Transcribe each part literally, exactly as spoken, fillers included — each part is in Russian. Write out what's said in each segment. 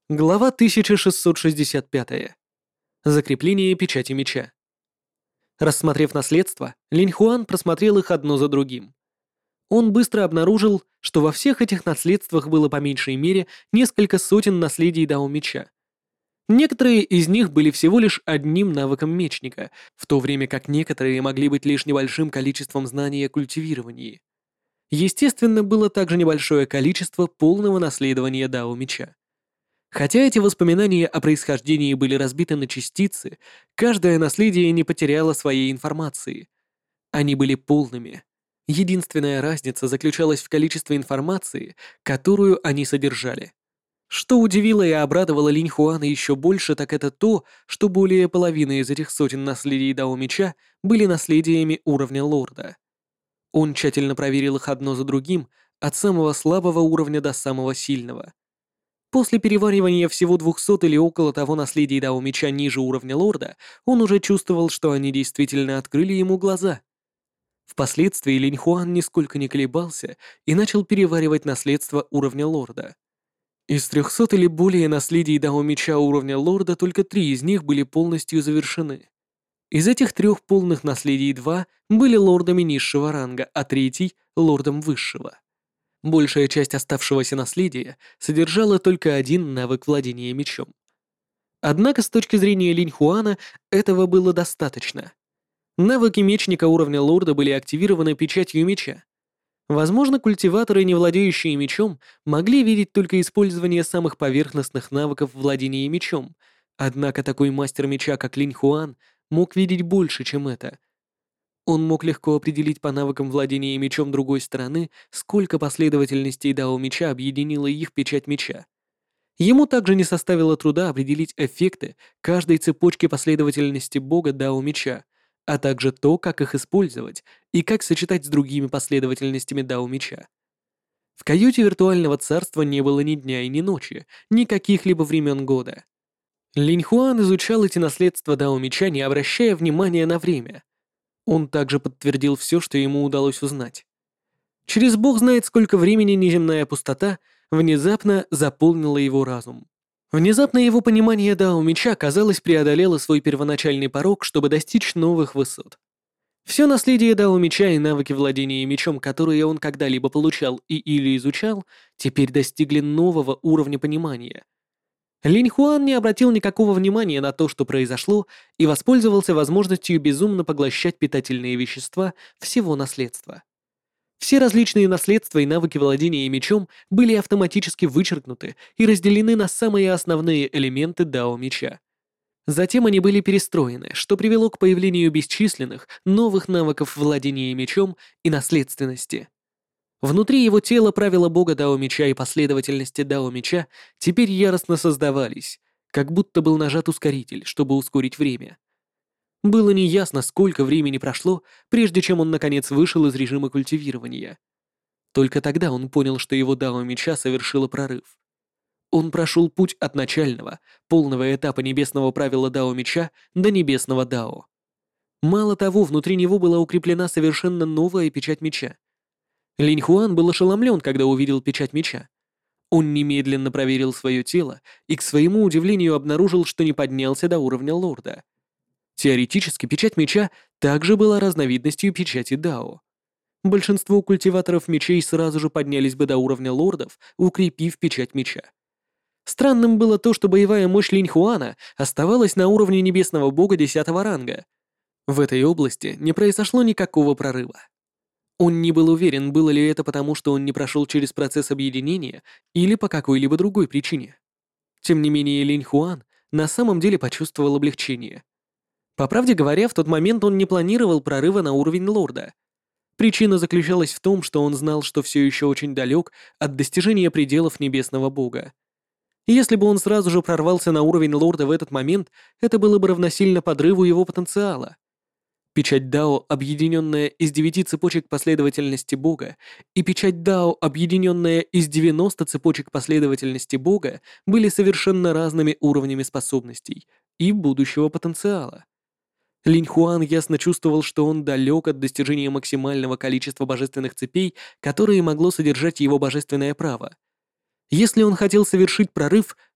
Глава тысяча шестьсот шестьдесят пять. Закрепление печати меча. Рассмотрев наследство, Линь Хуан просмотрел их одно за другим. Он быстро обнаружил, что во всех этих наследствах было по меньшей мере несколько сотен наследий Дао Меча. Некоторые из них были всего лишь одним навыком мечника, в то время как некоторые могли быть лишь небольшим количеством знаний о культивировании. Естественно, было также небольшое количество полного наследования Дао Меча. Хотя эти воспоминания о происхождении были разбиты на частицы, каждое наследие не потеряло своей информации. Они были полными. Единственная разница заключалась в количестве информации, которую они содержали. Что удивило и обрадовало Линь Хуана еще больше, так это то, что более половины из этих сотен наследий Дао Меча были наследиями уровня лорда. Он тщательно проверил их одно за другим, от самого слабого уровня до самого сильного. После переваривания всего двухсот или около того наследий Дао Меча ниже уровня лорда, он уже чувствовал, что они действительно открыли ему глаза. Впоследствии Линь Хуан нисколько не колебался и начал переваривать наследство уровня лорда. Из трехсот или более наследий Дао Меча уровня лорда только три из них были полностью завершены. Из этих трех полных наследий два были лордами низшего ранга, а третий — лордом высшего. Большая часть оставшегося наследия содержала только один навык владения мечом. Однако с точки зрения Линь Хуана этого было достаточно. Навыки мечника уровня лорда были активированы печатью меча. Возможно, культиваторы, не владеющие мечом, могли видеть только использование самых поверхностных навыков владения мечом, однако такой мастер меча, как Линь Хуан, мог видеть больше, чем это. Он мог легко определить по навыкам владения мечом другой стороны, сколько последовательностей Дао Меча объединила их печать меча. Ему также не составило труда определить эффекты каждой цепочки последовательности бога Дао Меча, а также то, как их использовать и как сочетать с другими последовательностями Дао Меча. В каюте виртуального царства не было ни дня и ни ночи, ни каких-либо времен года. Линь Хуан изучал эти наследства Дао Меча, не обращая внимания на время. Он также подтвердил все, что ему удалось узнать. Через бог знает сколько времени неземная пустота внезапно заполнила его разум. Внезапно его понимание Дао Меча, казалось, преодолело свой первоначальный порог, чтобы достичь новых высот. Все наследие Дао Меча и навыки владения мечом, которые он когда-либо получал и или изучал, теперь достигли нового уровня понимания. Линь Хуан не обратил никакого внимания на то, что произошло, и воспользовался возможностью безумно поглощать питательные вещества всего наследства. Все различные наследства и навыки владения мечом были автоматически вычеркнуты и разделены на самые основные элементы Дао Меча. Затем они были перестроены, что привело к появлению бесчисленных новых навыков владения мечом и наследственности. Внутри его тела правила бога Дао Меча и последовательности Дао Меча теперь яростно создавались, как будто был нажат ускоритель, чтобы ускорить время. Было неясно, сколько времени прошло, прежде чем он наконец вышел из режима культивирования. Только тогда он понял, что его Дао Меча совершило прорыв. Он прошел путь от начального, полного этапа небесного правила Дао Меча до небесного Дао. Мало того, внутри него была укреплена совершенно новая печать меча. Линь Хуан был ошеломлен, когда увидел печать меча. Он немедленно проверил свое тело и, к своему удивлению, обнаружил, что не поднялся до уровня лорда. Теоретически, печать меча также была разновидностью печати Дао. Большинство культиваторов мечей сразу же поднялись бы до уровня лордов, укрепив печать меча. Странным было то, что боевая мощь Линь Хуана оставалась на уровне небесного бога десятого ранга. В этой области не произошло никакого прорыва. Он не был уверен, было ли это потому, что он не прошел через процесс объединения или по какой-либо другой причине. Тем не менее, Линь Хуан на самом деле почувствовал облегчение. По правде говоря, в тот момент он не планировал прорыва на уровень лорда. Причина заключалась в том, что он знал, что все еще очень далек от достижения пределов небесного бога. Если бы он сразу же прорвался на уровень лорда в этот момент, это было бы равносильно подрыву его потенциала. Печать Дао, объединенная из девяти цепочек последовательности Бога, и печать Дао, объединенная из девяноста цепочек последовательности Бога, были совершенно разными уровнями способностей и будущего потенциала. Линь Хуан ясно чувствовал, что он далек от достижения максимального количества божественных цепей, которые могло содержать его божественное право. Если он хотел совершить прорыв,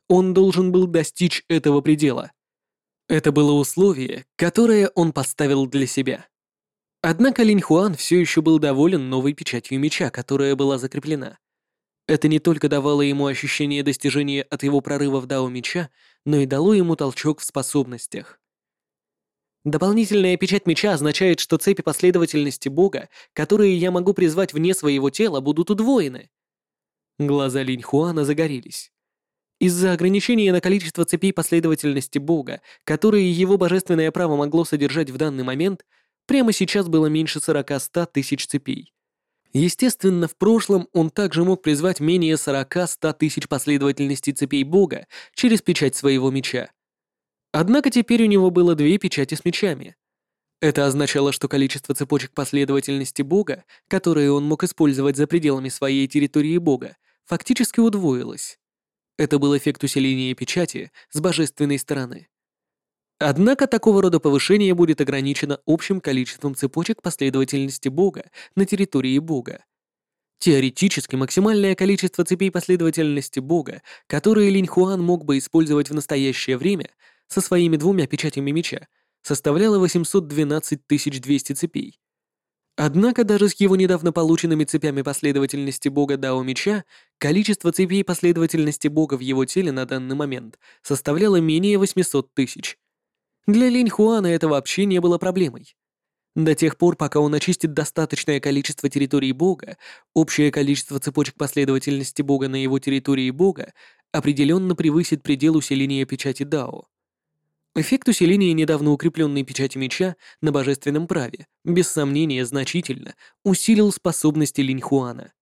Он должен был достичь этого предела. Это было условие, которое он поставил для себя. Однако Линь Хуан все еще был доволен новой печатью меча, которая была закреплена. Это не только давало ему ощущение достижения от его прорыва в дао меча, но и дало ему толчок в способностях. Дополнительная печать меча означает, что цепи последовательности Бога, которые я могу призвать вне своего тела, будут удвоены. Глаза Линь Хуана загорелись. Из-за ограничения на количество цепей последовательности Бога, которые его божественное право могло содержать в данный момент, прямо сейчас было меньше сорока-ста тысяч цепей. Естественно, в прошлом он также мог призвать менее сорока-ста тысяч последовательностей цепей Бога через печать своего меча. Однако теперь у него было две печати с мечами. Это означало, что количество цепочек последовательности Бога, которые он мог использовать за пределами своей территории Бога, фактически удвоилось. Это был эффект усиления печати с божественной стороны. Однако такого рода повышение будет ограничено общим количеством цепочек последовательности Бога на территории Бога. Теоретически максимальное количество цепей последовательности Бога, которые Линь Хуан мог бы использовать в настоящее время со своими двумя печатями меча, составляло восемьсот двенадцать тысяч двести цепей. Однако даже с его недавно полученными цепями последовательности Бога Дао Меча, количество цепей последовательности Бога в его теле на данный момент составляло менее восьмисот тысяч. Для Линь Хуана это вообще не было проблемой. До тех пор, пока он очистит достаточное количество территорий Бога, общее количество цепочек последовательности Бога на его территории Бога определенно превысит предел усиления печати Дао. Эффект усиления недавно укрепленной печати меча на божественном праве, без сомнения, значительно усилил способности Линь Хуана.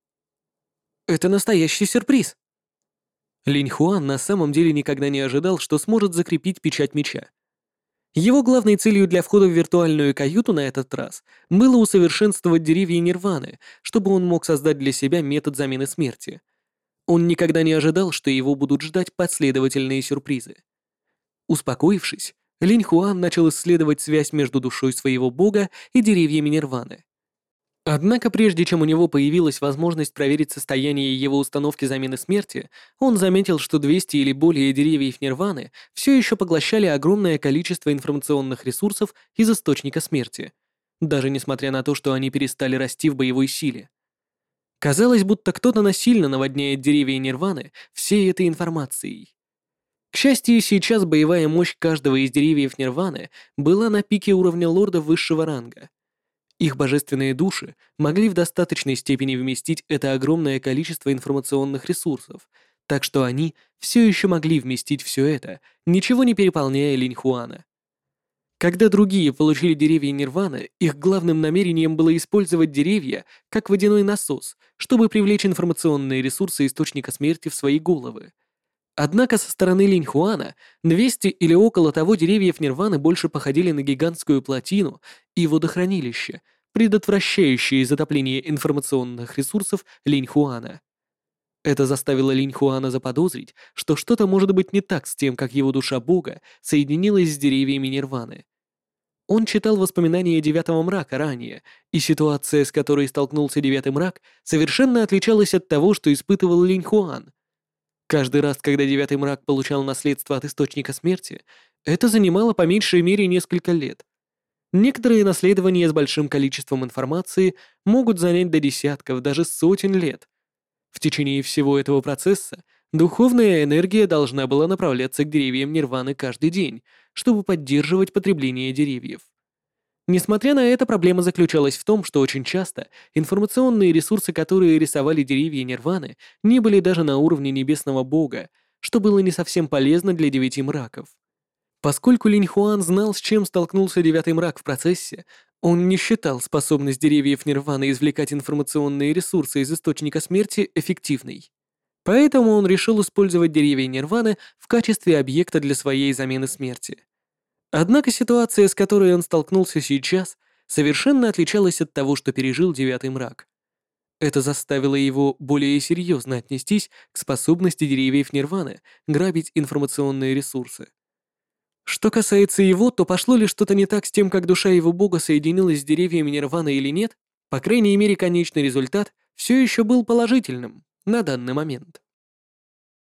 Это настоящий сюрприз. Линь Хуан на самом деле никогда не ожидал, что сможет закрепить печать меча. Его главной целью для входа в виртуальную каюту на этот раз было усовершенствовать деревья Нирваны, чтобы он мог создать для себя метод замены смерти. Он никогда не ожидал, что его будут ждать последовательные сюрпризы. Успокоившись, Линь Хуан начал исследовать связь между душой своего бога и деревьями Нирваны. Однако прежде чем у него появилась возможность проверить состояние его установки замены смерти, он заметил, что двести или более деревьев Нирваны все еще поглощали огромное количество информационных ресурсов из источника смерти, даже несмотря на то, что они перестали расти в боевой силе. Казалось, будто кто-то насильно наводняет деревья Нирваны всей этой информацией. К счастью, сейчас боевая мощь каждого из деревьев Нирваны была на пике уровня лорда высшего ранга. Их божественные души могли в достаточной степени вместить это огромное количество информационных ресурсов, так что они все еще могли вместить все это, ничего не переполняя Линь Хуана. Когда другие получили деревья Нирваны, их главным намерением было использовать деревья как водяной насос, чтобы привлечь информационные ресурсы источника смерти в свои головы. Однако со стороны Линь Хуана двести или около того деревьев Нирваны больше походили на гигантскую плотину и водохранилище, предотвращающие затопление информационных ресурсов Линь Хуана. Это заставило Линь Хуана заподозрить, что что-то может быть не так с тем, как его душа Бога соединилась с деревьями Нирваны. Он читал воспоминания Девятого Мрака ранее, и ситуация, с которой столкнулся Девятый Мрак, совершенно отличалась от того, что испытывал Линь Хуан. Каждый раз, когда Девятый Мрак получал наследство от Источника Смерти, это занимало по меньшей мере несколько лет. Некоторые наследования с большим количеством информации могут занять до десятков, даже сотен лет. В течение всего этого процесса духовная энергия должна была направляться к деревьям Нирваны каждый день, чтобы поддерживать потребление деревьев. Несмотря на это, проблема заключалась в том, что очень часто информационные ресурсы, которые рисовали деревья Нирваны, не были даже на уровне небесного бога, что было не совсем полезно для девяти мраков. Поскольку Линь Хуан знал, с чем столкнулся Девятый Мрак в процессе, он не считал способность деревьев Нирваны извлекать информационные ресурсы из Источника Смерти эффективной. Поэтому он решил использовать деревья Нирваны в качестве объекта для своей замены смерти. Однако ситуация, с которой он столкнулся сейчас, совершенно отличалась от того, что пережил Девятый Мрак. Это заставило его более серьезно отнестись к способности деревьев Нирваны грабить информационные ресурсы. Что касается его, то пошло ли что-то не так с тем, как душа его бога соединилась с деревьями Нирваны или нет, по крайней мере, конечный результат все еще был положительным на данный момент.